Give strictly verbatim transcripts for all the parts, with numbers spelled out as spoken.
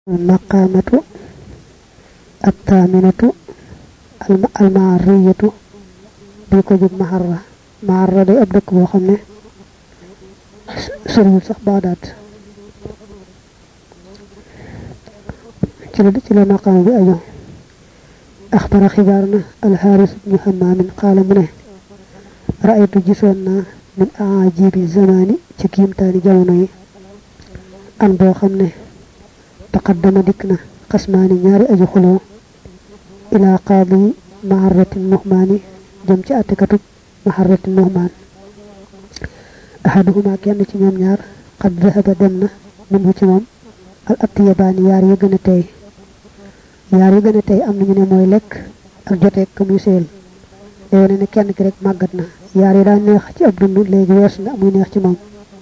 maqamatu at-taminatu al-ma'riyatu bi ko jub maharra maharra day ab dëkk boo xam ne soriwul sax Bagdad ci la ci la maqam bi ayo akhbara khibarna al-haris ibn hammam qala mu ne ra'aytu gisonna min aajibi zamani ci kiimtaani jamono yi an boo xam ne taqaddama dikna qasmaani ñaari aji xuloo ila qaadi maharratin nuhmaani jëm ci attikatu maharratin nuhmaan ahaduhuma kenn ci ñoom ñaar qad dhahaba dem na min ci moom al attiyabaani yaar ya gën a tey yaar ya gën a tey am nañu ne mooy lekk ak joteeg ka muy seel day wane ne kenn ki rek màggat na yaar yi daan neex ci ab dund léegi wees na muy neex ci moom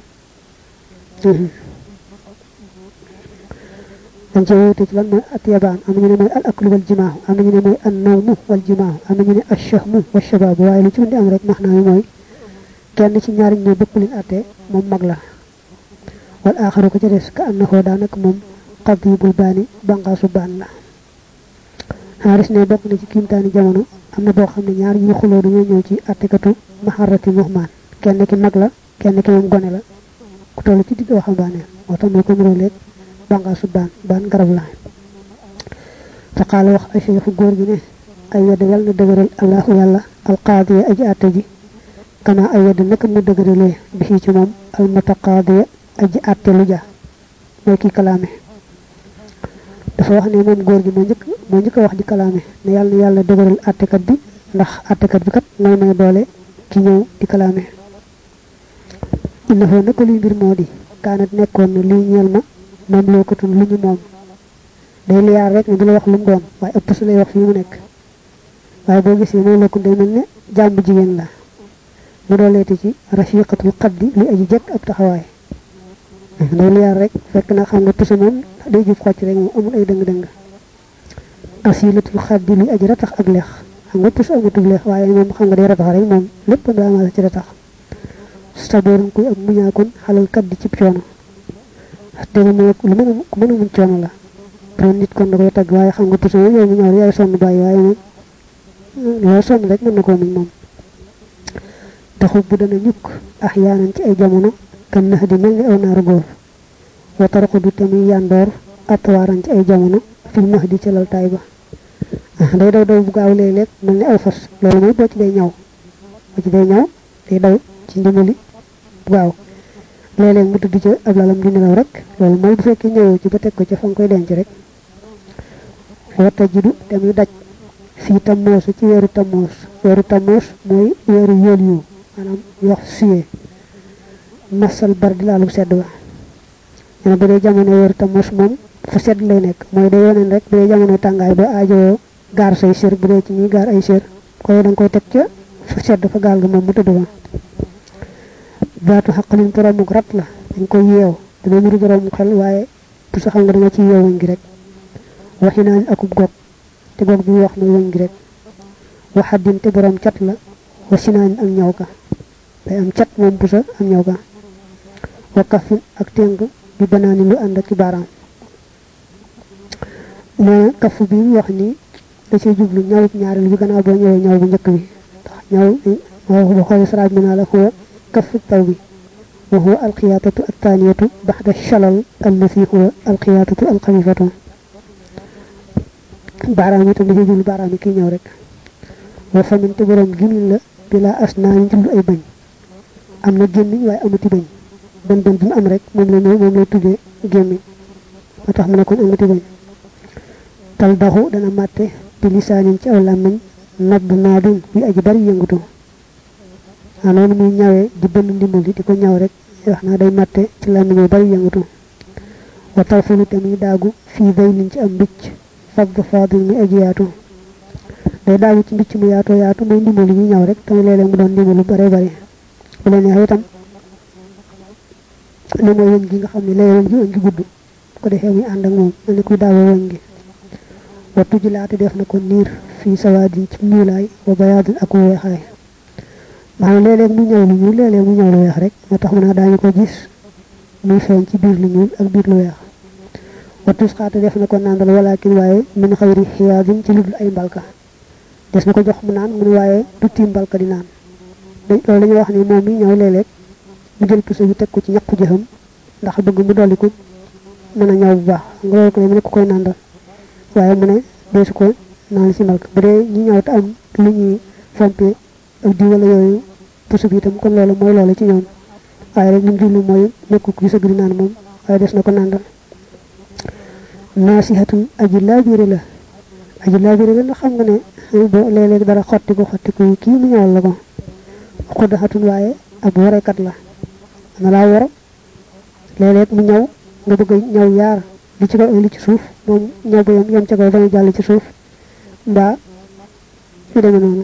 dañ ci wuute ci lan mooy atiyabaan am nañu ne mooy al aklu wal jimaahu am nañu ne mooy an nawmu wal jimaahu am nañu ne ashahmu wa shabaab waaye lu ci mën di am rek max naa yi mooy kenn ci ñaari ñoo bëpp leen atte moom mag la wal aaxaru ko ca des ka annahu daanaka moom qadibul baani banqaasu baan la xaaris ne bokk na ci kiimtaani jamono am na boo xam ne ñaar ñuy xuloo dañoo ñëw ci attikatu maharrati muhmaan kenn ki mag la kenn ki moom gone la ku toll ci digg waxambaane moo tax muy ko muroo léeg banqaasu baan baan garab la fa qaala wax ay cheikhu góor gi ne ay yedd yal na dëgëral allahu yàlla alqaadiya aji atte ji kama ay yedd naka mu dëgëralee bi ci moom almutaqaadiya aji atte lu ja mooy kii kalaame dafa wax ne moom góor gi moo njëkk moo njëkk wax di kalaame ne yàlla na yàlla dëgëral attekat bi ndax attekat bi kat mooy may doole ki ñëw di kalaame innahu naka luy mbir moo di kaanat nekkoon na lii ñeel ma moom loo ko tun lu ñu moom day liyaar rek ne du la wax lu mu doon waaye ëpp su lay wax fii mu nekk waaye boo gisee moom loo ko day mel ne jàmb jigéen la mu dooleeti ci rafiqatul qaddi li aji jekk ab taxawaay day liyaar rek fekk na xam nga puso moom day jub xocc rek moom amul ay dëng-dëng asilatul xaddi li aji ratax ak leex xam nga puso amatul leex waaye moom xam nga day ratax rek moom lépp daa ma ci ratax saboorun kuy ak muñaakun xalal kaddi ci coono dégg nga lu mën a ku mën a muñ coono la doon nit kon da koy tagg waaye xam nga puso moom yow mu ñëw yaay sonn bàyyi waaye moom yow sonn rek mën na koo muñ moom taxub bu dana ñukk ah yaanan ci ay jamono kan nax di mel ni aw naaru góor wa taraxu du tamit yandoor atwaaran ci ay jamono fil max di ca laltaay ba day daw daw bu gaaw léeg-léeg mel ni aw fas loolu mooy boo ci day ñaw boo ci day ñaw day daw ci ndimbali bu gaaw léeg-léeg mu tudd ca ab lalam di nelaw rek loolu mooy bu fekkee ñëwoo ci ba teg ko ca fa nga koy denc rek wata jidu tamit daj fii tammoosu ci weeru tammoos weeru tammoos mooy weeru yool yu maanaam yox suyee masal bar di laalu sedd ba ñene bu dee jamono weeru tammoos moom fu sedd lay nekk mooy day yoneen rek bu dee jamono tàngaay ba aajoo gaar say sér bu dee ci ñuy gaar ay sér koy da nga koy teg ca fu sedd fa gaal ga moom mu tëdd ba baatu xaqalin boromuk rat la dañ koy yeew dana nuru boromuk xel waaye bu sa xam nga danga ci yeew wëñ gi rek waxi naan akub gog te gog bi wax mooy wëñ gi rek waxaddin te borom cat la wa sinaan ak ñaw ka day am cat moom bu sa am ñaw ka wa kafin ak téng bi banaani lu ànd ak ki baaraam nee kaf bi wax ni da cee jublu ñawub ñaareel bi gannaaw boo ñëwee ñaw bu njëkk bi ndax ñaw ba xool saraaj mi naa la huwa kafu taw bi wa huwa alqiyaatatu attaniyatu baxda shalal allati huwa alqiyaatatu alxafifatu baaraam yi tam da cee jublu baaraam yi kii ñëw rek wa famin te borom gimin la bila asnaan njullu ay bañ am na gémmiñ waaye amati bañ bën bën bi mu am rek moom la moom lay tuddee gémmiñ moo tax mu ne kon amati bañ tal daxu dana màtte bi lisaanin ci aw làmmiñ nabb naadun buy aji bari yëngutu waa noonu muy ñawee di bënn ndimbal di ko ñaw rek wax naa day màtte ci làmmiñ yu bari yëngutu wa tawfulu te muy daagu fii daylin ci am mbicc fadd faadil muy aji yaatu day daagu ci mbicc mu yaatoo yaatu muy ndimbal yi ñaw rek te léeg-léeg mu doon ndimbalu bare bari bu leen neex itam li mooy wëñ gi nga xam ne léeg-léeg ji wëñ gi gudd ko defee muy ànd ak moom mel ni kuy daawoo wëñ gi wa tuji laate def na ko niir fii sawaadin ci ñuulaay wa bayaadin ak weexaay maanaam léeg-léeg mu ñëw lu ñuul léeg-léeg mu ñëw lu weex rek moo tax mu naa daañu ko gis muy feeñ ci biir lu ñuul ak biir lu weex wa tusxaata def na ko nandal walakin waaye min xayri xiyaadin ci ludul ay mbalka des na ko jox mu naan mu ne waaye du tiim mbalka di naan dañ loolu dañuy wax ni moom mi ñëw léeg-léeg mu jël puso bi teg ko ci ñaqu jëxam ndax bëgg mu dolli ko mën a ñaw bu baax nga loolu ko ne mu ne ko koy nandal waaye mu ne deesu ko naan si mbalka bu dee ñi ñëw te am lu ñuy fompe ak di wala yooyu puso bi itam kon loolu mooy loolu ci ñoom waaye rek li mu jublu mooy nekkul ku sëgg di naan moom waaye des na ko nandal naasihatun aji laabire la aji laabire la ndax xam nga ne bo léeg-léeg dara xotti ko xotti ko kii mu ñëwal la ko xuddaxatun waaye ab warekat la na laa war léeg-léeg mu ñëw nga bëgg ñëw yaar li ci kaw li ci suuf moom ñëw ba yom yom ca kaw dañu jàll ci suuf mbaa yu demee noonu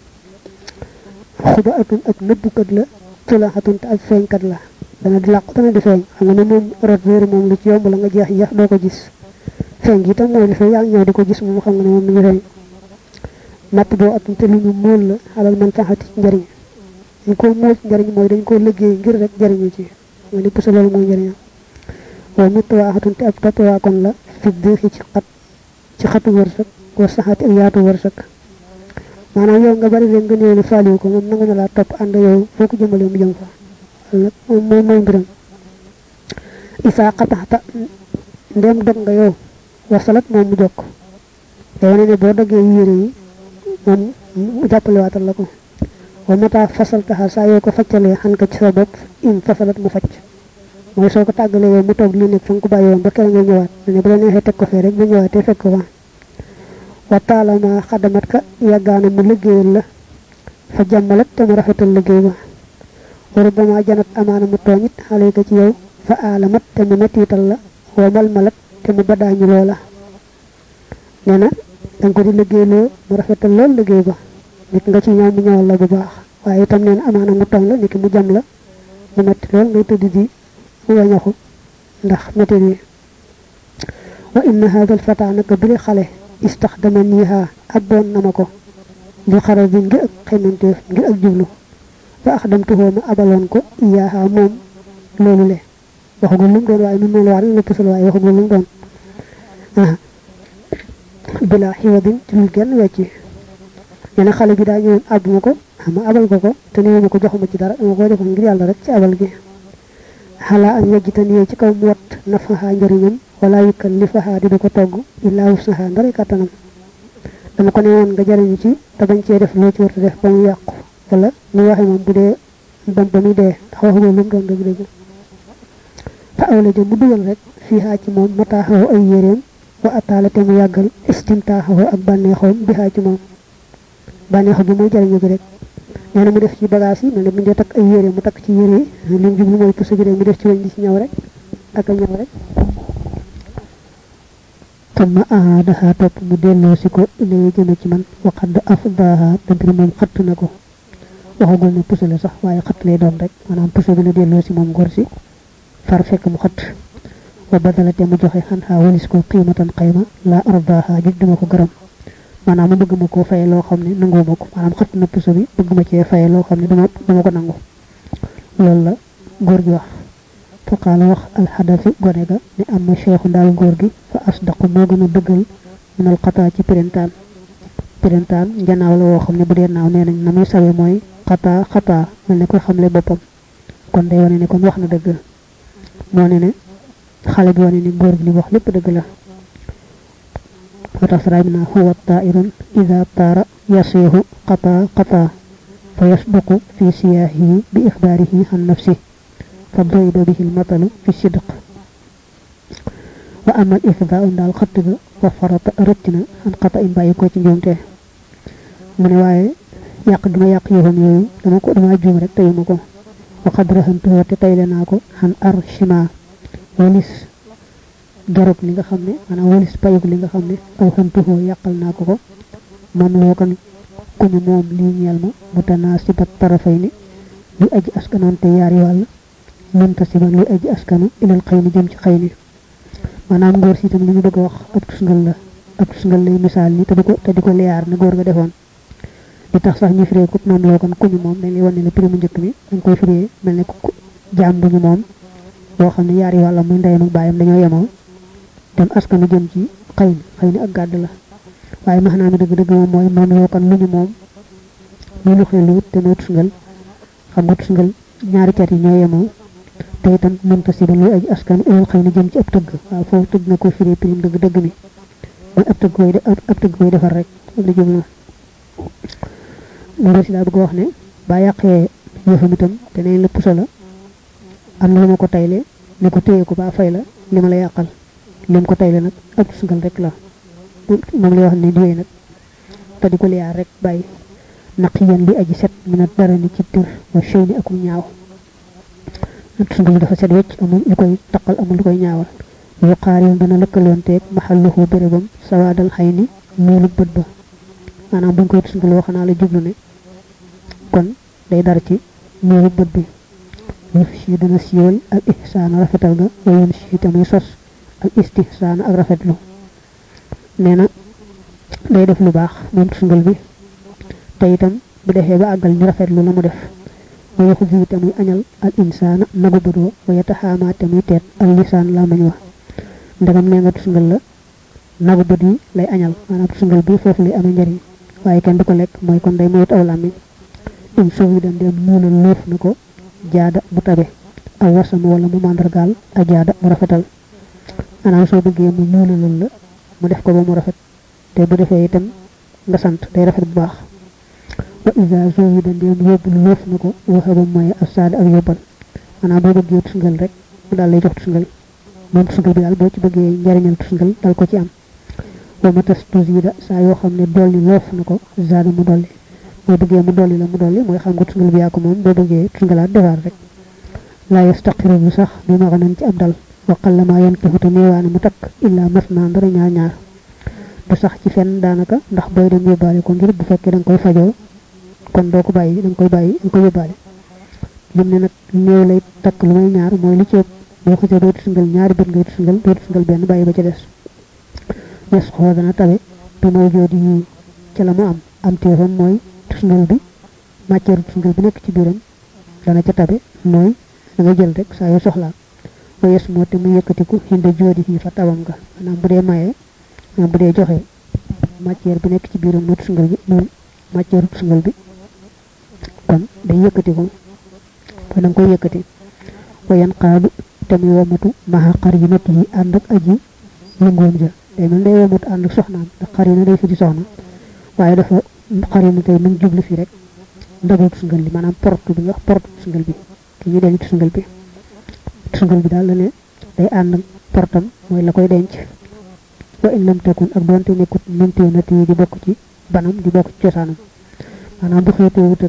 xuba atun ak nëbbukat la tulaxatun te ak feeñkat la dana di làqu dana di feeñ xam nga ne moom rot wéeru moom lu ci yomb la nga jeex jeex doo ko gis feeñ gi itam mooy li fay yaa ngi ñëw di ko gis moom xam nga ne moom mi ngi feeñ matt boo atun te lu ñu móol la xalal man taxati ci njëriñ dañ koo móol ci njëriñ mooy dañ koo liggéey ngir rek jëriñu ci mooy li pusa loolu mooy njëriñam waaw mit waaxatun te ab toppawaakoon la fi déexi ci xat ci xatu wërsëg wa saxaati ak yaatu wërsëg maanaam yow nga bari leen nga néew li faaliwu ko moom nangu na laa topp ànd yow foo ko jëmale mu jëm fa nag moom mooy mooy mbiram isaa xataxta ndem dog nga yow wasalat moom mu jokk day wane ne boo doggee yére yi moom mu jàppale waatal la ko wa mata fasal taxa saa yoo ko faccalee xan ka ci sa bopp in fasalat mu facc mooy soo ko tàggalee yow mu toog li nekk fa nga ko bàyyi woon ba kere nga ñëwaat ne bu la neexee teg ko fee rek ba ñëwaatee fekk ko fa wa taalama xadamat ka yàggaana mu liggéeyal la fa jàmmalat te mu rafetal liggéey ba waru bama janat amaana mu tooñit xale ko ci yow fa aalamat te mu mettiital la wa malmalat te mu badaañu loola nee na danga ko di liggéeyloo mu rafetal lool liggéey ba nit nga ci ñëw mu ñëwal la bu baax waaye itam nee na amaana mu tooñ la niki mu jam la mu metti lool ngay tëdd di wañaxu ndax metti yi wa inna hada alfata naka bili xale istaxdama niiha abboon na ma ko li xaral bi ngir ak xemanteef ngir ak jublu fa axdamtuhoo ma abaloon ko iyaaha moom loolu le waxagul lu mu doon waaye nun noonu waa rek la pusal waaye waxagul lu mu doon bila xiwadin ci lu genn wecci nee na xale bi daa ñëwoon àbb ma ko ma abal ko ko te néew ma ko joxuma ci dara dama ko defoon ngir yàlla rek ci abal gi xalaa ak yejjitan yee ci kaw mu wat nafaxaa njëriñam wala yukkal li faxaa di du ko togg illaa wusnaxaa ndari kàttanam dama ko ne woon nga jariñu ci te bañ cee def loo ci warta def ba mu yàqu wala mu waxe moom bu dee bam ba muy dee ndax waxagul lu mu doon dëgg dëgg fa awla ja mu dugal rek fii xaa ci moom mataaxaw ay yéreem wa ataala te mu yàggal istimtaaxaw ak bànneexoom bi xaa ci moom bànneexo bi mooy jariñu gi rek nee na mu def ci bagage yi mel ne bu ñu dee takk ay yére mu takk ci yére yi li mu jublu mooy puso bi rek mu def ci weñ di ci ñëw rek ak a ñëw rek tama aadaha topp mu delloo si ko ilay jëme ci man waxadd afdaha te mbir moom xatt na ko waxagul ne puso la sax waaye xatt lay doon rek maanaam puso bi la delloo si moom góor si far fekk mu xatt wa badala te mu joxe xan xaa walis ko qiimatan xayma la ardaha jëj dama ko gërëm maanaam mu bëgg ma koo faye loo xam ne nangoo ma ko maanaam xatt na puso bi bëgg ma cee faye loo xam ne dama dama ko nangu loolu la góor gi wax fa qaala wax alxadafi gone ga ne am ma cheikhu ndaal góor gi fa asdaqu moo gën a dëggal minal xataa ci pirintaan pirintaan njanaaw la woo xam ne bu dee naaw nee nañ na muy sawe mooy xataa xataa mel ne koy xamle boppam kon day wane ne kon wax na dëgg moo ne ne xale bi wane ne góor gi li wax lépp dëgg la moo tax saraaj na huwa taa'irun ida taara yasiihu xataa xataa fa yasduqu fi siyaahihi bi ixbaarihi an nafsi fa doyda bihi almatalu fi sidq wa amal ifdaau ndaal xatt ga wa farata rëttina an xata in bàyyi ko ci njuumte mu ne waaye yàq gi ma yàq yëfam yooyu dama ko dama juum rek teyuma ko wa xad raxantuhoo te tayle naa ko xan ar chima walis garub li nga xam ne maanaam walis payug li nga xam ne aw xantuhoo yàqal naa ko ko moom loo kan ku ñu moom lii ñeel ma mutanaasibat tarafay ni luy aji askanoonte yaari wàll muntasiban luy aji askanu ilal xëy ni jëm ci xëy ni maanaam góor si itam li ñu bëgg a wax ab tusngal la ab tusngal lay misaal ni te di ko te di ko liyaar ne góor ga defoon li tax sax ñu firee ko moom loo kan ku ñu moom dañ lay wane la prix mu njëkk mi dañ koy firee mel ne ku jaam bu ñu moom boo xam ne yaari wàllam muy ndeyam ak baayam dañoo yemoo dem askanu jëm ci xëyn xëyn ak gàdd la waaye maanaam dëgg dëgg moom mooy moom loo kan lu ñu moom lu lu xelu te mooy tusngal xam nga tusngal ñaari cat yi ñoo yemoo te itam mënta si ba luy aji askan ilal xëy na jëm ci ab tëgg waaw foofu tëgg na ko firee pirim dëgg dëgg mi mooy ab tëgg koy ab tëgg koy defar rek la jublu loolu si laa bëgg wax ne ba yàqee yëfam itam te nañ la pusa la am na lu ma ko tayle ne ko téye ko ba fay la li ma la yàqal lim ko tayle nag ab tusngal rek la moom lay wax ne diwee nag te di ko liyaar rek bàyyi naqiyan li aji set minat dara ni ci tir wa shayni ak ñaaw tusngal dafa set wecc amul lu koy taqal amul lu koy ñaawal yu xaar yoon dana lëkkaloonteeg maxalluhu bérébam sawaadal xay ni miilu bët ba maanaam buñ koy tusngal wax naa la jublu ne kon day dar ci miilu bët bi yëf si dana siiwal al ihsaana rafetal ga wa yoon si tamuy sos al istihsaana ak rafetlu nee na day def lu baax moom tusngal bi te itam bu defee ba àggal ñu rafetlu la mu def wa yaxusi tamuy añal al insaana nagu bët wa wa yataxaamaa tamuy teet al lisaan la mañ wax ndegam nee nga tusngal la nagu bët yi lay añal maanaam tusngal bi foofu lay amee njariñ waaye kenn du ko lekk mooy kon day moyut aw làmmiñ um sow yi dem dem muulal loof na ko jaada mu tabe aw wasama wala mu màndargaal a jaada mu rafetal maanaam soo bëggee mu muulalal la mu def ko ba mu rafet te bu defee itam nga sant day rafet bu baax wa isa sow yi dem dem yóbbu loof na ko waxaba mooy asaada ak yóbbal maanaam boo bëggee tusngal rek mu daal lay jox tusngal moom tusngal bi daal boo ci bëggee njariñal tusngal dal ko ci am wa matas tusida saa yoo xam ne dolli loof na ko zaada mu dolli boo bëggee mu dolli la mu dolli mooy xam nga tusngal bi yaa ko moom boo bëggee tusngalaat defaat rek laa yastaqiru bu sax bi ma xanan ci ab dal waqal la maa yan kifuta néewaane mu takk illaa mas naa dara ñaar ñaar du sax ci fenn daanaka ndax booy dem yóbbaale ko ngir bu fekkee da nga koy fajoo kon doo ko bàyyi da nga koy bàyyi da nga koy yóbbaale lim ne nag néew lay takk lu may ñaar mooy li ci ëpp boo xëcee doo tusngal ñaari bët ngay tusngal doo tusngal benn bàyyi ba ca des yes xoo dana tabe bi maw joodi yi ca la mu am am téefam mooy tusngal bi matière tusngal bi nekk ci biiram dana ca tabe mooy da nga jël rek saa yoo soxlaa wa yes moo te mu yëkkatiku xinde joodi yi fa tabam nga maanaam bu dee mayee maanaam bu dee joxe matière bi nekk ci biiram mooy tusngal bi mooy matière tusngal bi kon day yëkkatiku kon da nga koy yëkkati wa yan xaadu te muy womatu maxa xar yi nat yi ànd ak aji yëngoom ja day mel day womatu ànd ak soxnaam ndax xar yi na day fi di soxna waaye dafa xar yi na tey mu ngi jublu fi rek ndabu tusngal li maanaam porte bi nga wax porte tusngal bi ki ñu denc tusngal bi tusngal bi daal la ne day ànd ak portam mooy la koy denc wa in lam takun ak doonte nekkut mëntee nat yi di bokk ci banam di bokk ci cosaanam maanaam bu xeetoo wut ak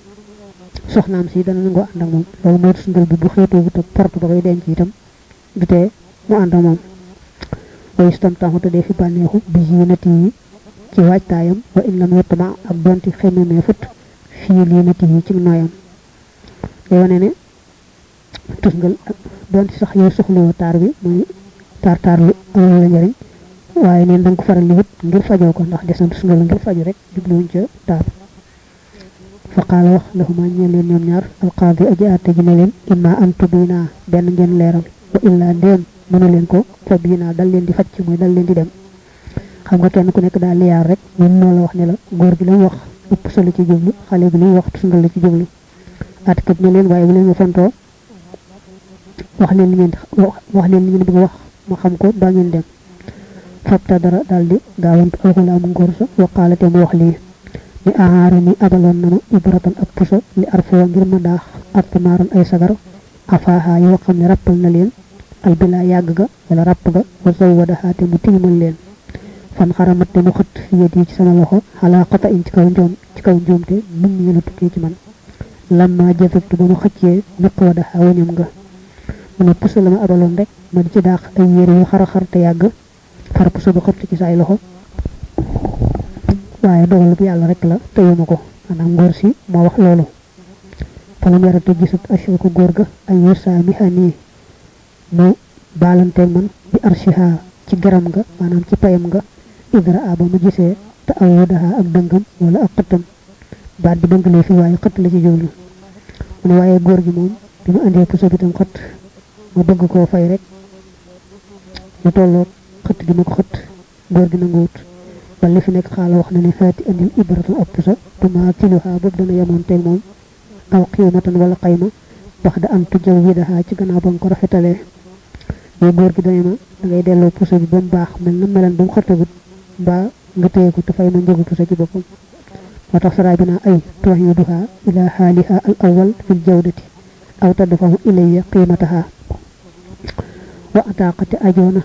soxnaam si dana nangoo ànd ak moom loolu mooy tusngal bi bu xeetoo wut ak porte ba koy denc itam du tee mu ànd ak moom way istam taxute dee fi bànneexu bi nat yi ci waajtaayam wa in lam yettama ak doonte xemmemee fut fii lii nat yi ci nooyam day wane ne tusngal doonte sax yow soxlawoo taar bi muy taar taar lu amul la njariñ waaye neen da nga ko faral li wut ngir fajoo ko ndax des na tusngal ngir faju rek jubluwuñ ca taar fa qaala wax lahuma ñeel leen ñoom ñaar alqaadi aji àtte ji ne leen imma an tubina benn ngeen leeral wa illa ndéem mënu leen ko fa bina dal leen di facc mooy dal leen di dem xam nga kenn ku nekk daal liyaar rek ñun moo la wax ne la góor gi lay wax ëpp solo ci jublu xale bi luy wax tusngal la ci jublu àttekat ne leen waaye bu leen ma fontoo wax leen li ngeen wax leen li ngeen bëgg wax ma xam ko ba ngeen dem fabta dara daldi gaawantu alxulaamu ngóor sa waqaalate mu wax lii ni ahaara ni abaloon nanu ibratan ab puso li arfoo ngir ma daax artamaaran ay sagar afaaha yoo xam ne rappal na leen albila yàgg ga wala rapp ga wa zawwadahaate mu tilimal leen fan xaramat te mu xët fi yet yi ci sama loxo xalaa xata in ci kaw njoom ci kaw njoomte mun ñi la tukkee ci man lamma jafektu ba mu xëccee miq wa daxa wañam nga mu ne puso la ma abaloon rek ma di ci daax ay yére yu xara xar te yàgg far puso ba xët ci say loxo waaye dogal bu yàlla rek la teyuma ko maanaam ngóor si moo wax loolu falam yarate gisut achel ko góor ga ay yusaa mi xanii mu baalanteeg man bi arshiha ci garam nga maanaam ci payam nga idra a ba mu gisee te awudaha ak dëngam wala ak xëttam baat bi dëngalee fi waaye xëtt la ci jowlu mu ne waaye góor gi moom bi mu andee puso bi tam xëtt ma bëgg koo fay rek lu tolloog xëtt gi ma ko xëtt góor gi nanguwut wala li fi nekk xaala wax na ne xaati andil ibratan ab pusa tuma tiluha boobu dana yemoon teeg moom aw qiimatan wala xayma bax da am tu jaw widaha ci gannaaw ba nga ko rafetalee mais góor gi dane ma da ngay delloo pusa bi ba mu baax mel na melan ba mu xëttagut mbaa nga téye ko te fay ma njëgu pusa ci boppam moo tax saraay bi naa ay tuwaxiduha ila xaaliha al awal fil jawdati aw tadfahu ilayya qiimataha wa ataqati ajoona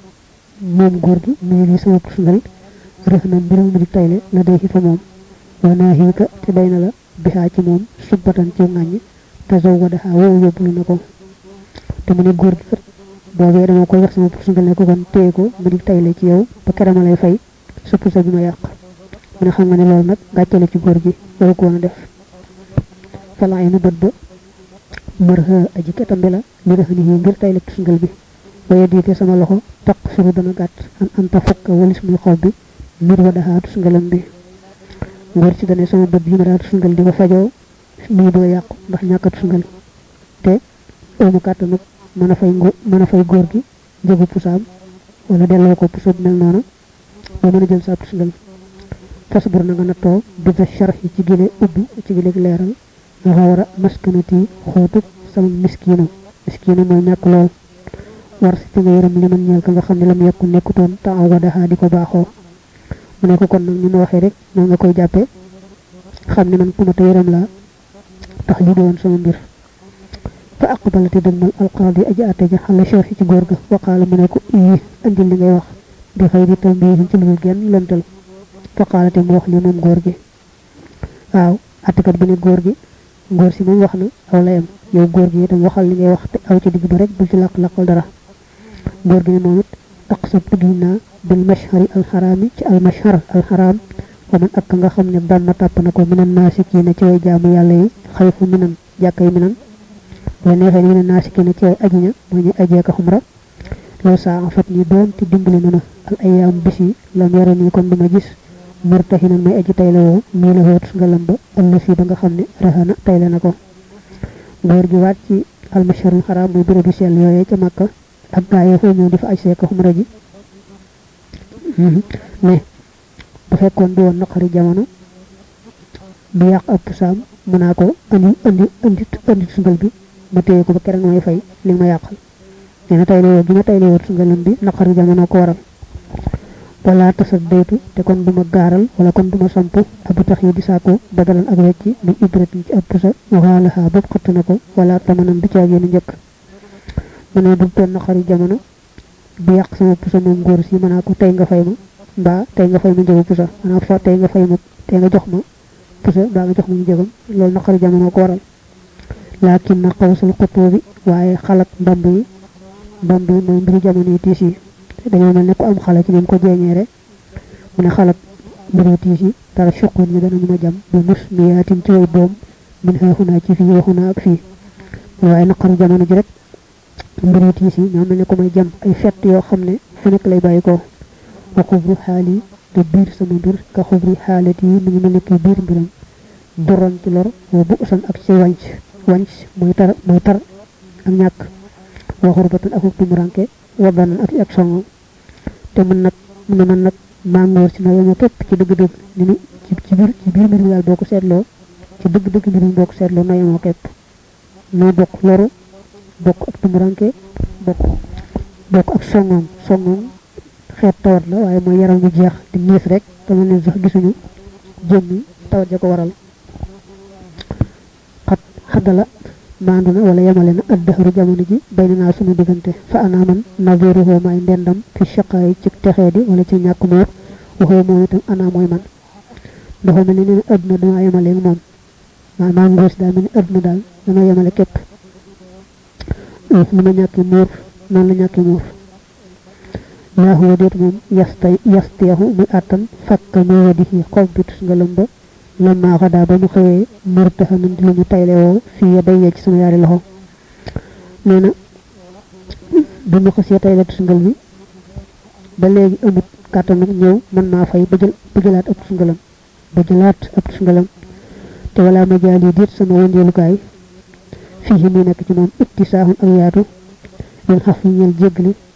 moom góor gi muy li sama pusngal rëx na mbirum mu di tayle la day fa moom wa naahiika te day na la bihaa ci moom subbatan ci ŋàññ te zow wadaha wow yóbbulu na ko te mu ne góor gi kat boobee dama koy wax sama pusngal ne ko kon téye ko mu di tayle ci yow ba kera ma lay fay sa pusa bi ma yàq mu ne xam nga ne loolu nag gàccale ci góor gi waru ko woon a def falaay nu bët ba mërxa aji ketambi la li rëx ni ngir tayle pusngal bi waye diite sama loxo taq suru dana gàtt an anta fukka walis muy xob bi mbir wa daxaa tusngalam bi ngóor ci dane sama bët bi ma daa tusngal di ko fajoo muy bëgg a yàqu ndax ñàkk a tusngal te ëmu kàtt nag mën a fay mën a fay góor gi njëgu pusaam wala delloo ko pusa mel noonu ba mën a jël saa tusngal fasbur na nga nattoo bi da sharxi ci gile ubbi ci gile leeral nga xaw a maskanati xóotub sama miskiinu miskiinu mooy ñàkk lool war si nga yërëm li man ñeel ka nga xam ne lam yekku nekkutoon te aw wadaha di ko baaxoo mu ne ko kon nag ni ma waxee rek noonu nga koy jàppe xam ne man ku ma te yërëm laa tax li doon sama mbir fa aqbalati dëgmal alqaadi aji àtte ja xale cheikh ci góor ga waqaala mu ne ko ii andil li ngay wax di xëy di taw mbii ci lu genn lëntal fa qaalate mu wax li moom góor gi waaw àttekat bi ne góor gi góor si moom wax na aw layam yow góor gi itam waxal li ngay wax te aw ci digg bi rek bul ci laq-laqal dara góor gi ne moom it aqsab tugiñ naa bil mashhari alxaraami ci almashhar alxaraam wa man ak nga xam ne damma tàpp na ko minan naasikiina ci way jaamu yàlla yi xayfu minan jàkkay minan boo neexee minan naasikiina ci way ajiña mooy ñu ajee ka xumra loolu saa fat ni doon te dimbali na na al ayaam bis yi lam yara nii kon duma gis murtahinan may aji tay la woo nii la wootus nga lamba ëll fii ba nga xam ne raxana tay la na ko góor gi waat ci almasharul xaraam muy béréb bi sell yooyee ca Makka ak gaa yi fay ñëw di fa aj seeka xumra ji mais bu fekkoon di woon naqari jamono du yàq ab pusaam mën naa ko andi andi andi andi sungal bi ma téye ko ba keroog may fay li ma yàqal nee na tay la woo gi ma tay la woo sungalam bi naqari jamono ko waral wala tasat daytu te kon duma gaaral wala kon duma samp abu tax yi di saako badalan ak wecci min ibratin ci ab pusa waxaalaxaa bopp xëtt na ko wala tamanan du caag yéen njëkk mu ne bu doon naqari jamono bi yàq sama pusa moom góor si mën naa ko tey nga fay ma mbaa tey nga fay ma njëgu pusa maanaam fa tey nga fay ma tey nga jox ma pusa mbaa nga jox ma njëgam loolu naqari jamono ko waral laakin na xawsul xutoo bi waaye xalak ndamb yi ndamb yi mooy mbiri jamono yi tiis yi dañoo mel ne ko am xale ci ñoom ko jeeñeere mu ne xalak mbiri tiis yi dara suqoon ñu danañu ma jam bu mus mi yaatin ci way boom min xeexunaa ci fii waxunaa ak fii waaye naqari jamono ji rek mbiri tiis yi ñoo mel ne ko may jam ay fett yoo xam ne fu nekk lay bàyyi ko wa xubru xaal yi te biir sama mbir ka xubri xaalat yi mu ngi mel ne ki biir mbiram duran ci lor wa bu usan ak ci wànc wànc mooy tar mooy tar ak ñàkk wa xurbatan ak tumuranke wadanan ak ak songo te man nag mu ne man nag maa ngóor si na yoma képp ci dëgg-dëgg ni ni ci ci biir ci biir mbir mi daal boo ko seetloo ci dëgg-dëgg mbir mi boo ko seetloo na yemoo képp noo bokk loru bokk ak tumuranke bokk bokk ak songoom songoom xeet tawat la waaye mooy yaram bu jeex di ñiis rek te mel ne sax gisuñu jëmmi tawat ja ko waral xat xaddala maandu na wala yemale na addahru jamono ji bay na naa sunu diggante fa anaaman naziruhu may ndendam fi shaqaayi ci texee di wala ci ñàkk moor waxoo moom itam anaa mooy man dafa mel ni ne adduna dama yemale moom maa maa ngoos daal mel ni adduna daal dama yemale képp ni ma ñàkki muur noonu la ñàkki muur laa huwa déet moom yasta yastiyahu muy àttan fakka mi wadihi xob bi tus nga lëmba lamma xadaa ba mu xëyee murtahanan di lu ñu tayle woo fii ya day ci sama yaari loxo nee na bi mu xësee tayle tusngal bi ba léegi amut kàttan ñëw mën maa fay ba jël ba jëlaat ab tusngalam ba jëlaat ab tusngalam te wala ma jaal yi déet sama wëndeelukaay fii muy nekk ci moom ittisaaxun ak yaatu lil xaf yi ñeel jéggli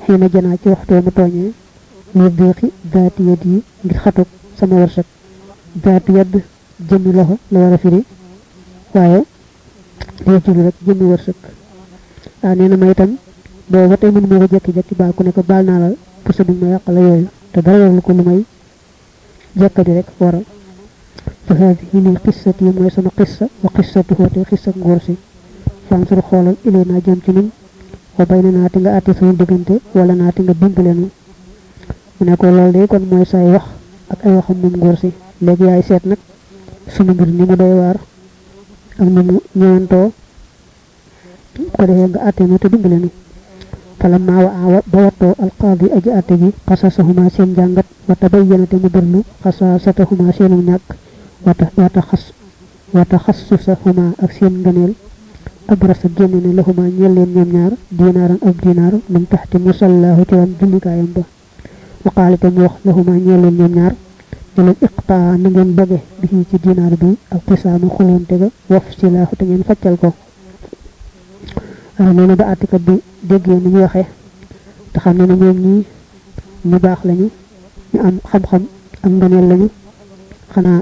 xiina janaa ci waxtoo mu tooñee li diixi daati yad yi ngir xatuk sama wërsëg daati yadd jëmmi loxo la war a firi waaye day jublu rek jëmmi wërsëg waaw nee na ma itam boobu ba tey mën moo ko jekki-jekki baal ku ne ko baal naa la pour sa ma yàq la yooyu te dara warlu ko lu may jekkadi rek waral fa haadihi li qissati mooy sama qissa wa qissatu te qissa nguur si fansur xoolal ilay naa jëm ci ñun wa bay na naati nga àtte suñu diggante wala naati nga dimbale nu mu ne ko loolu de kon mooy say wax ak ay waxam moom nguur si léegi yaay seet nag suñu mbir ni mu doy waar ak ni mu ñëwantoo ko defee nga àtte nu te dimbale nu falamma wa ba wattoo alqaadi aji àtte ji xasasahuma seen jàngat wa tabayyanate mu birlu xasaasatahuma seenu ñàkk wata wata xas wata xassusahuma ak seen ngëneel abrasa génn ne lahuma ñeel leen ñoom ñaar dinaaran ab dinaar min taxti musallaahu ci wan jullikaayam ba wa qaalite mu wax lahuma ñeel leen ñoom ñaar ne leen iqtaa na ngeen bëgge bi ci dinaar bi ak xisaama xulonte ga waf silaahu te ngeen faccal ko nee na ba àttikat bi déggee ni ñu waxee te xam ne ne ñoom ñii ñu baax lañu ñu am xam-xam ak ngëneel lañu xanaa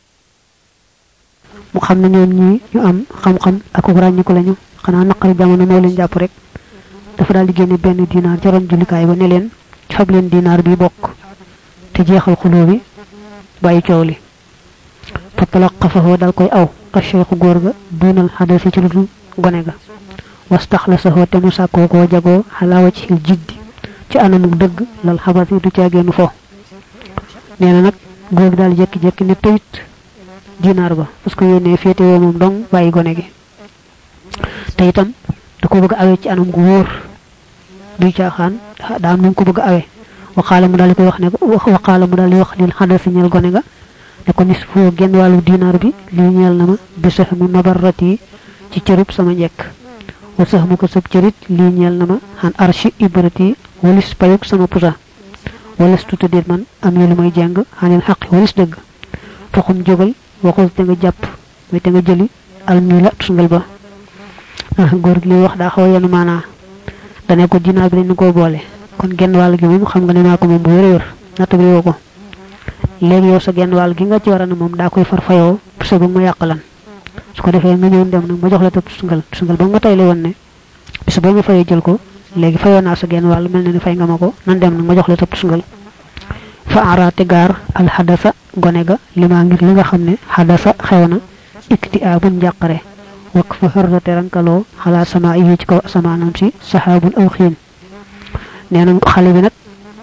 mu xam ne ñoom ñii ñu am xam-xam ak ràññiku lañu xanaa naqari jamono moo leen jàpp rek dafa daal di génne benn dinaar ca ron jullikaay ba ne leen fab leen dinaar bi bokk te jeexal xuloo bi bàyyi coow li fa talaqafahu dal koy aw ka cheikhu góor ga duunal xadasi ci lu gone ga wastaxlasahu te mu sàkkoo koo jagoo xalaa wajhil jiddi ci anamuk dëgg lal xabasi du caageenu fo nee na nag góor gi daal jekki-jekki ne tëyit dinaar ba parce que yéene féete woo moom dong bàyyi gone gi te itam da ko bëgg a awee ci anam gu wóor duy caaxaan daa am nu ko bëgg a awee waxaala mu daal di koy wax ne waxaala mu daal di wax lil xadasi ñeel gone ga ne ko nis foo genn wàllu dinaar bi lii ñeel na ma bi sax mi mabarrat yi ci cërub sama njekk wa sax mu ko sëb cërit lii ñeel na ma xan archi ibrati walis payuk sama pusa walis tuta déet man am yi lu may jàng xanil xaqi walis dëgg foxum jógal waxul te nga jàpp mooy te nga jëli almila tusngal ba góor gi liy wax daa xaw a yenu maanaa dane ko dinaar bi dañu koo boole kon genn wàll gi moom xam nga ne maa ko moom bu wér a wér nattabli woo ko léegi yow sa genn wàll gi nga ci war a ne moom daa koy far fayoo pusa ba ma yàq lan su ko defee nga ñëw dem nag ma jox la tëb tusngal tusngal ba nga ma tayle woon ne bis boo ma fayee jël ko léegi fayoo naa sa genn wàll mel na ne fay nga ma ko nan dem nag ma jox la tëb tusngal fa araate gaar alxadasa gone ga li maa ngir li nga xam ne xadasa xew na ikti a buñ njàqare wak fa xërrate rankaloo xalaa sama yi ci kaw asamaanam si saxaabun aw xiin nee na xale bi nag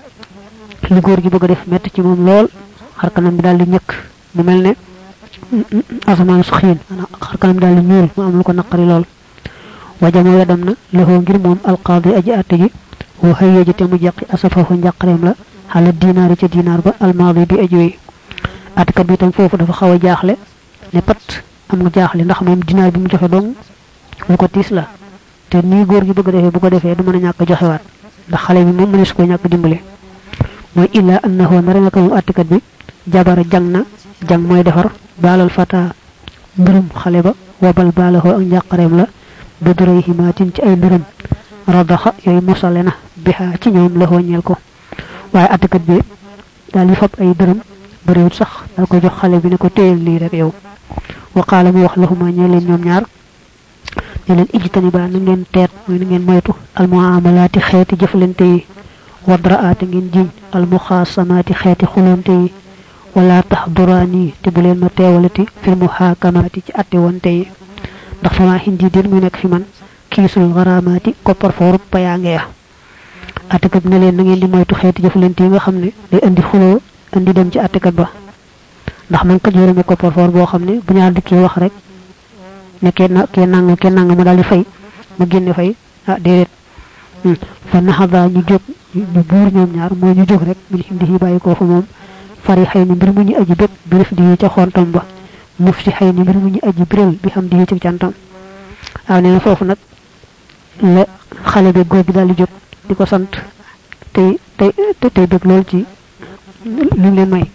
li góor gi bëgg a def metti ci moom lool xarkanam bi daal di ñëkk mu mel ne asamaan su xiin xarkanam bi daal di ñuul mu am lu ko naqari lool wajamoo wedam na loxoo ngir moom alqaadi aji àtte ji woo xëyee ji te mu jàqi asafafu njàqareem la xale dinaar yi ca dinaar ba almaadi bi ajoy àttekat bi itam foofu dafa xaw a jaaxle ne pat am nga jaaxle ndax moom dinaar bi mu joxe dong lu ko tiis la te nii góor gi bëgg a defee bu ko defee du mën a ñàkk joxewaat ndax xale bi moom mënees ko ñàkk dimbale mooy illaa annahu nara nga ko moom àttekat bi jabara jang na jang mooy defar baalal fata mbirum xale ba wabal baalahoo ak njàqareem la biduray himaatin ci ay mbirum radaxa yooyu mosale na biha ci ñoom la ñeel ko waaye àttekat bi daal di fab ay dërëm bëriwut sax dal ko jox xale bi ne ko téyel lii rek yow wa qaala mu wax lahuma ñee leen ñoom ñaar ne leen ijtani ba na ngeen teet mooy na ngeen moytu almuamalaati xeeti jëflante yi wadraaati ngeen jiñ almuxaasamaati xeeti xulonte yi wala taxduraani te bu leen ma teewalati fil muhaakamaati ci atte wonte yi ndax fa maa hindi dir muy nekk fi man kiisul garaamaati koppar foorub payaange ya attekat ne leen na ngeen di moytu xeeti jëflante yi nga xam ne day andi xuloo andi dem ci attekat ba ndax man kat yoruma koppar foor boo xam ne bu ñaar dikkee wax rek ne kenn kenn nang kenn nang ma daal di fay ma génne fay ah déedéet fa naxada ñu jóg ñu buur ñoom ñaar mooy ñu jóg rek min hindi yi bàyyi koo fa moom fari xëy ni mbir mu ñu aji bépp bi def di ca xontam ba muf si xëy ni mbir mu ñu aji biral bi xam di ca cantam waaw nee na foofu nag la xale bi góor gi daal di jóg di ko sant tey tey tey bëgg lool ci li leen may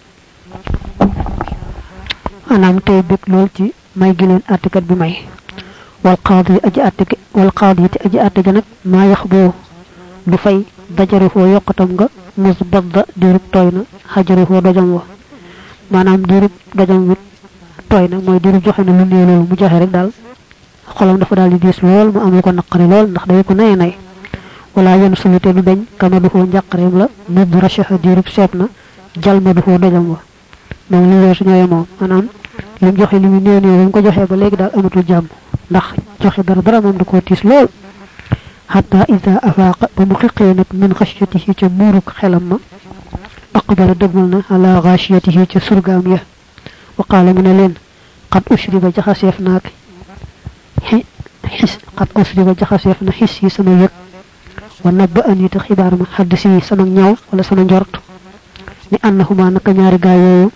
maanaam tey bëgg lool ci may gi leen àttekat bi may wal qaadi aji àtte wal qaadi te aji àtte ga nag maa yax boo du fay dajaru fo yokatam nga musbadda dirub toyna hajaru fo dojam wa manam dirub dojam wi toyna moy dirub joxe na lu neew lolu mu joxe rek dal xolam dafa dal di diis lool mu am lu ko naqari lool ndax day ko nay nay wala yon sulu te du dañ kama du fo njaqareem la mudd rashaha dirub seetna jalma du fo dojam wa mo li weesu ñoy mo manam lim joxe limi neew neew bu ko joxe ba legi dal amatul jamm ndax joxe dara dara mom da ko tiis lool hatta idha afaqa ba mu xiqee nak min khashyatihi ca muruk xelam ma aqbala degmal na ala ghashiyatihi ca surgaam ya wa qala min len qad ushriba jaxasef nak his qad ushriba jaxasef na his yi sama yek wa nabba'ani ta xibaar ma hadisi sama ñaw wala sama njort ni annahuma naka ñaari gaay yoyu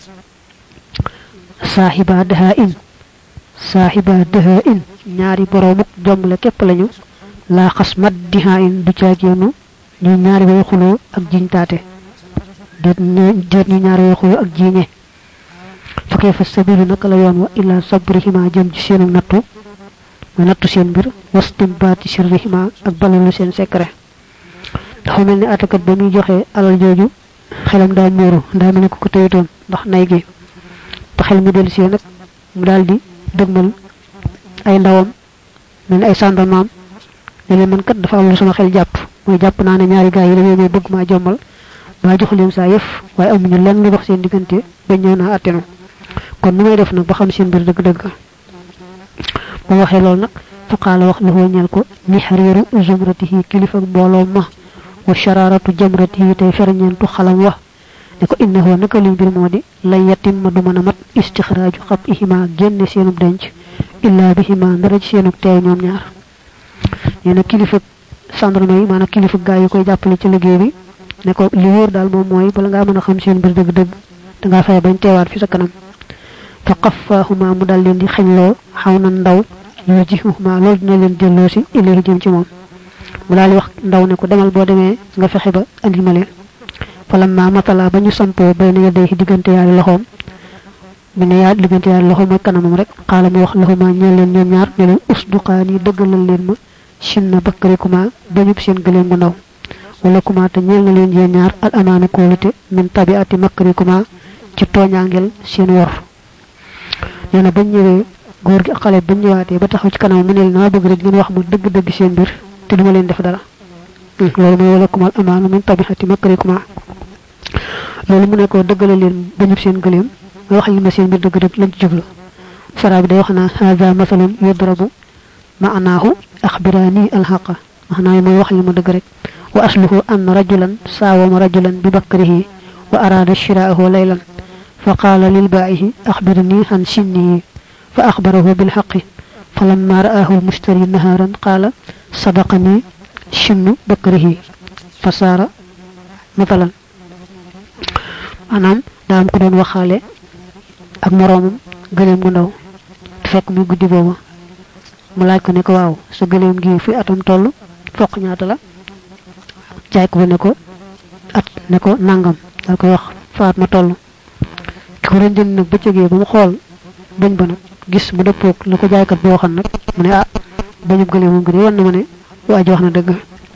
sahiba daha'in sahiba daha'in ñaari boromuk jomle kep lañu la khasmat diha'in du ciagenu ñu ñaari way xulo ak jiñtaate det det ñu ñaari way xulo ak jiñe fa kay fa sabilu naka la yoon wa illa sabrihima jëm ci seen nattu mu nattu seen bir wastinbati sirrihima ak balalu seen secret dafa melni atakat ba muy joxe alal joju xelam da ñoru da melni ko ko teyton ndax nay gi ta xel mi del ci nak mu daldi degmal ay ndawam men ay sandamam ne man kat dafa am lu sama xel japp moy japp na ne ñaari gaay yi dañu ñëw bëgg ma jommal ba jox leen sa yef waye amuñu lenn lu dox seen digënté ba ñëw na atenu kon nu may def nak ba xam seen bir deug deug bu waxe lool nak fa qala wax lu ñal ko ni hariru zumratihi kilifa mbolo ma wa shararatu jamratihi tay ferñentu xalam wax ne ko innahu naka li bir modi la yatim ma du mëna mat istikhraju khabihima genn seenu denc illa bihima ndara ci seenu tay ñom ñaar ñena kilifa sandarma yi manam kilifa gaay yu koy jappale ci liggéey bi ne ko li wóor dal mom moy bala nga mëna xam seen bir deug deug da nga fay bañ téwaat fi sa kanam fa qaffahuma mu dal leen di xeñlo xawna ndaw ñu jihuma lool dina leen delo ci ilahi jëm ci mom mu dal wax ndaw ne ko demal bo démé nga fexé ba andi ma leen falamma matala bañu sampo bayna yaday digënté yaari loxom mi ne yaat digënté yaari loxom ak kanamam rek xala mu wax loxoma ñeel leen ñoom ñaar ne leen usduqani deugalal leen ma shinna bakrikuma bañu seen gëleen mu ndaw wala kuma ta ñeel na leen yeen ñaar al amana kolité min tabiati makrikuma ci toñangel seen wor neena bañ ñëwé goor gi xalé bañ ñëwaaté ba taxaw ci kanam mu ne na bëgg rek ngeen wax ma dëgg dëgg seen bir te duma leen def dara lolu moy wala kuma al amana min tabiati makrikuma lolu mu ne ko dëggalal leen bañu seen gëleem wax li ma seen bir dëgg dëgg lañ ci jublu fara bi day wax na hadha masalun yudrabu ma'nahu akhbirani al-haqa mahna moy wax li ma dëgg rek wa asluhu anna rajulan sawama rajulan bi bakrihi wa arada shira'ahu laylan فقال للبائع أخبرني عن سنه فأخبره بالحق فلما رآه المشتري نهارا قال صدقني شن بكره فصار مثلا أنام دام كدون وخالي ak moromum gëlem gu ndaw fekk muy guddi booba mu laaj ko ne ko waaw sa gëlem gi fi atam tollu fokk ñaata la jaay ko ne ko at ne ko nangam dal ko wax faat ma tollu ko ren jënd nak bëccëgé bu mu xol bañ ba nak gis mu deppok lu ko jaay kat bo waxan nak mu ne ah bañu gëlé mo ngi won na ma ne waaji wax na dëgg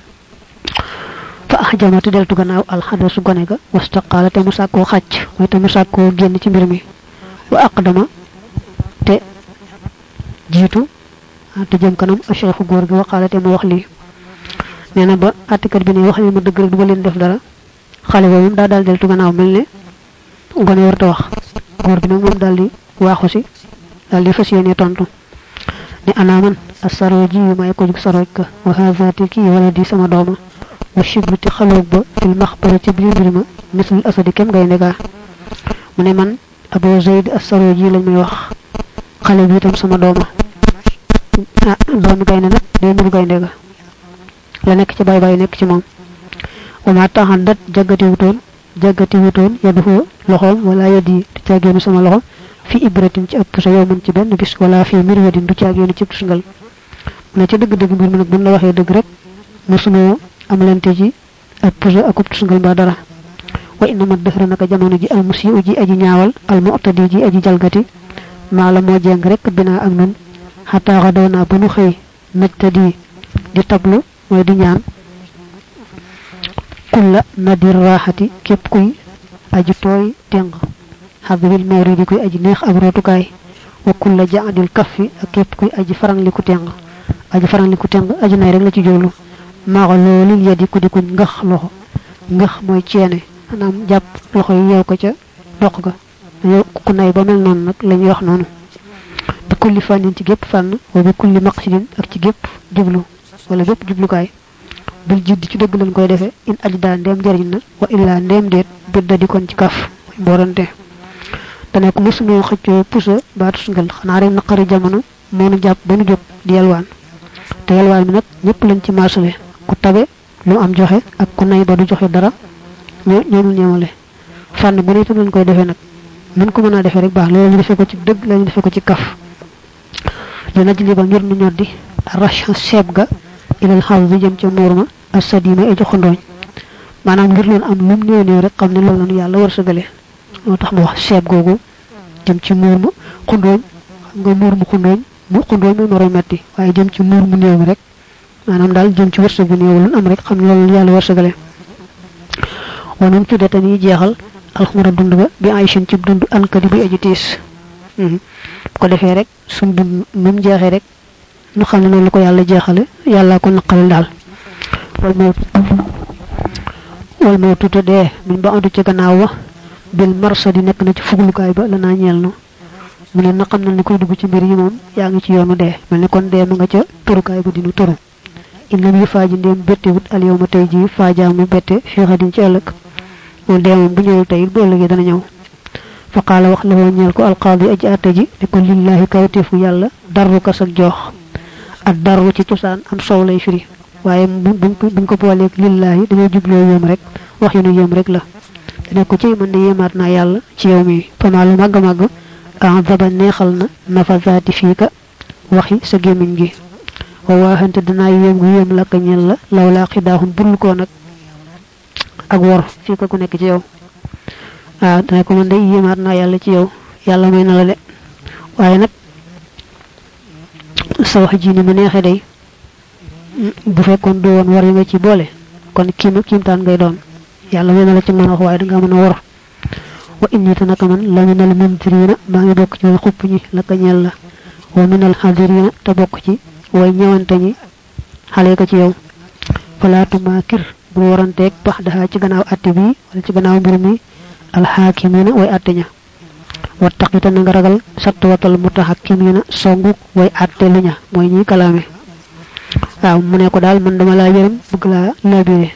fa ahjamatu deltu gannaaw al hadasu gone ga wastaqala te musa ko xacc way te musa ko genn ci mbir mi wa aqdama te jitu te jëm kanam cheikh goor gi waqala te mo wax li neena ba atikat bi ne wax li mu dëgg rek du leen def dara xale bobu da dal deltu gannaaw melne ngone warta wax goor bi nak mom daldi waxu ci daldi fasiyene tontu ni ana man as-saroji may ko juk saroj ka wa hadha tiki waladi sama dooma wa shibti khaluk ba fil makhbara ci bir birma misal asadi kem ngay nega mune man abu zaid as-saroji lañ may wax xale bi tam sama dooma doomu gayna nak day mu gay nega la nek ci bay bay nek ci mom wa ma tahandat jagati wuton jagati wuton yadu loxom wala yadi tiagenu sama loxom fi ibratin ci ëpp sa yow mën ci benn bis wala fi mirwadin du tiagenu ci tusungal na ci deug deug mbir mi nak buñ la waxe deug rek musuno am lente ci ëpp sa ak tusungal ba dara wa inma dahra naka jamono ji al musiu ji aji ñaawal al mu'tadi ji aji jalgati mala mo jeng rek bina ak nun hatta gadona bu nu xey najtadi di tablu moy di ñaan kulla nadir rahati kep kuy aji toy teng hadbil mawridi kuy aji neex ab rotukay wa kulla ja'dil kaffi ak kep kuy aji farang liku teng aji farang liku teng aji nay rek la ci jowlu maalo li yadi ku di ko ngax loxo ngax moy ciene manam japp loxo yi yow ko ca dox ga yow ku nay ba mel non nak lañuy wax nonu bi kulli fanin ci gep fan wa bi kulli maqsidin ak ci gep jublu wala gep jublu kay bil jiddi ci deug lañ koy defé in ajda ndem jariñ na wa illa ndem deet bidda di kon ci kaf borante tane ko musumu xëccu pusa baatu sungal xana rek naqari jamono mo nu japp ba nu jop di yalwaan te yalwaan mi nak ñepp lañ ci marsalé ku tabe lu am joxe ak ku nay ba du joxe dara ñoo ñoo ñewale fan bu ne tam lañ koy defé nak mën ko mëna defé rek baax loolu ñu defé ko ci deug lañu defé ko ci kaf dina ci liba ngir ñu ñoddi rasha sebga ila al hawz jëm ci murma as-sadima e joxondoñ manam ngir leen am lum neew neew rek xamni loolu lañu yalla wërsegalé motax mu wax seb gogu jëm ci murma xondoñ nga murmu xondoñ mu xondoñ mo maro metti waye jëm ci murmu neew rek manam dal jëm ci wërsegu neew lu am rek xamni loolu yalla wërsegalé wonum ci detani jéxal alxumra dund ba bi ayshin ci dund ankadi bi aji tiis ko defee rek sun dund num jeexee rek nu xam ne noonu ko yàlla jeexale yàlla ko naqal daal wal mawt wal mawtu te dee min ba adu ci gannaaw wa bil marsadi nekk na ci fuglukaay ba la naa ñeel no mu ne na xam na ni koy dugg ci mbir yi moom yaa ngi ci yoonu dee mel ni kon dee ma nga ca turukaay ba dinu turu in lam yu faaji ndéem bette wut al yow ma tey ji faajaamu bette fi xadin ci ëllëg wal dee moom bu ñëwul tey bu ëllëgee dana ñëw fa qaala wax la woo ñeel ko alqaadi aji atte ji ni ko lillahi kawteefu yàlla darru kas ak joox ak darru ci cosaan am soow lay firi waaye buñ ko buñ ko booleeg lillahi dañoo jubloo yéem rek wax yu nu yéem rek la dane ko ci man de yéemaat naa yàlla ci yow mi fama lu màgg màgg adaba neexal na nafazaati fiika waxi sa gémmiñ gi wa waaxante danaa yéem gu yéem la ka ñeel la law laa xidaahum burul koo nag ak wor fii ko ku nekk ci yow waaw dane ko man de yéemaat naa yàlla ci yow yàlla may na la de waaye nag sa wax ji ni mu neexe day bu fekkoon do woon war yi nga ci boole kon kiim kiimtaan ngay doon yàlla may na la ci mën a wax waaye da nga mën a wor wa inni ta naka man la minal mundirina maa ngi bokk ci way xupp ñi la ka ñeel la wa minal hadirina te bokk ci way ñëwante ñi xale ko ci yow falaatuma kir bu waranteeg bax daha ci gannaaw atte bi wala ci gannaaw mbir mi alxaakimina way atte ña wattaqita na nga ragal satwatal mutahakkimina songu way atte lu ña mooy ñi kalaame waaw mu ne ko daal man dama laa yërëm bëgg laa labiré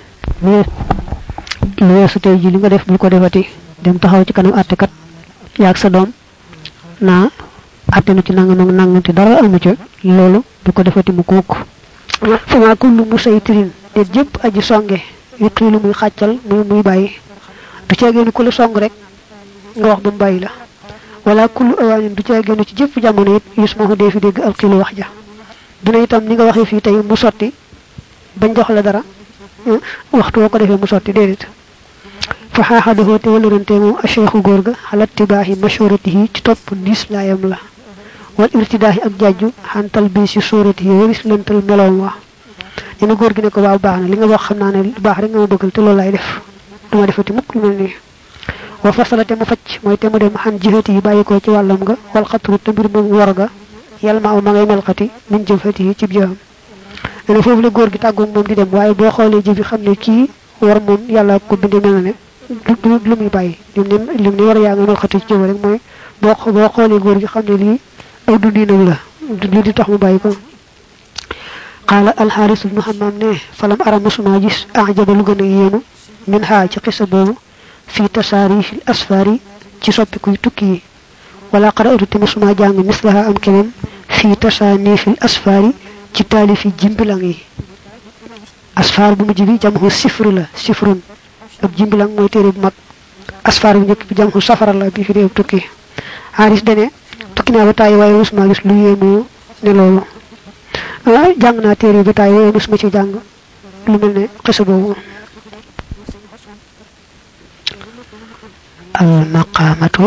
lu weesu tey ji li nga def bu ko defati dem taxaw ci kanam atte kat yaag sa doom naa atte nu ci nang nang nang te dara amu ca loolu bu ko defati mu kook fama kullu musaytirin te jëpp aji songe yuqilu muy xàccal muy muy bàyyi du ci génn ku la song rek nga wax ba mu bàyyi la wala kullu awaanin du ci génn ci jëpp jamono it yusmahu dee fi dégg alqilu wax ja dina itam ni nga waxee fii tey mu sotti bañ jox la dara waxtu woo ko defee mu sotti déedéet fa xaaxaduhoo te walurante moom a cheikhu góor ga xalat tibaahi mashuratihi ci topp ndiis laayam la wal irtidaahi ak jajju xantal bi si suuratihi waris lantal meloom wa dina góor gi ne ko waaw baax na li nga wax xam naa ne baax rek nga ma bëggal te loolu lay def duma defati mukk lu mel nii wa fasala te mu facc mooy te mu dem xan jihati yi bàyyi ko ci wàllam nga wal xatru te mbir moom war ga yàlla ma aw ma ngay melxati min jëfati yi ci jëfam dana foofu la góor gi tàggoog moom di dem waaye boo xoolee jëf yi xam ne kii war moom yàlla ko bindee mel na ne du lu muy bàyyi lim ne lim ne war yaa nga melxati ci jëf rek mooy boo boo xoolee góor gi xam ne lii aw dundinam la li di tax mu bàyyi ko qaala alxaaris ibnu xamaam ne falam ara musuma gis ajaba lu gën a yéemu min haa ci xisa boobu fi tasaarifil asfaari ci soppikuy tukki yi wala qara'tu te musuma jàng mislaha am keneen fi tasaanifil asfaari ci taalifi jimbilang yi asfaar bu mujj bi jamxu sifru la sifrun ab jimbilang mooy téere bu mag asfaar bu njëkk bi jamxu safara la bi fi dee tukki xaaris dene tukki naa ba tàyyi waaye musuma gis lu yéemu ne loolu jàng naa téere ba tàyyi waaye musuma ci jàng lu mel ne xisa boobu al maqamatu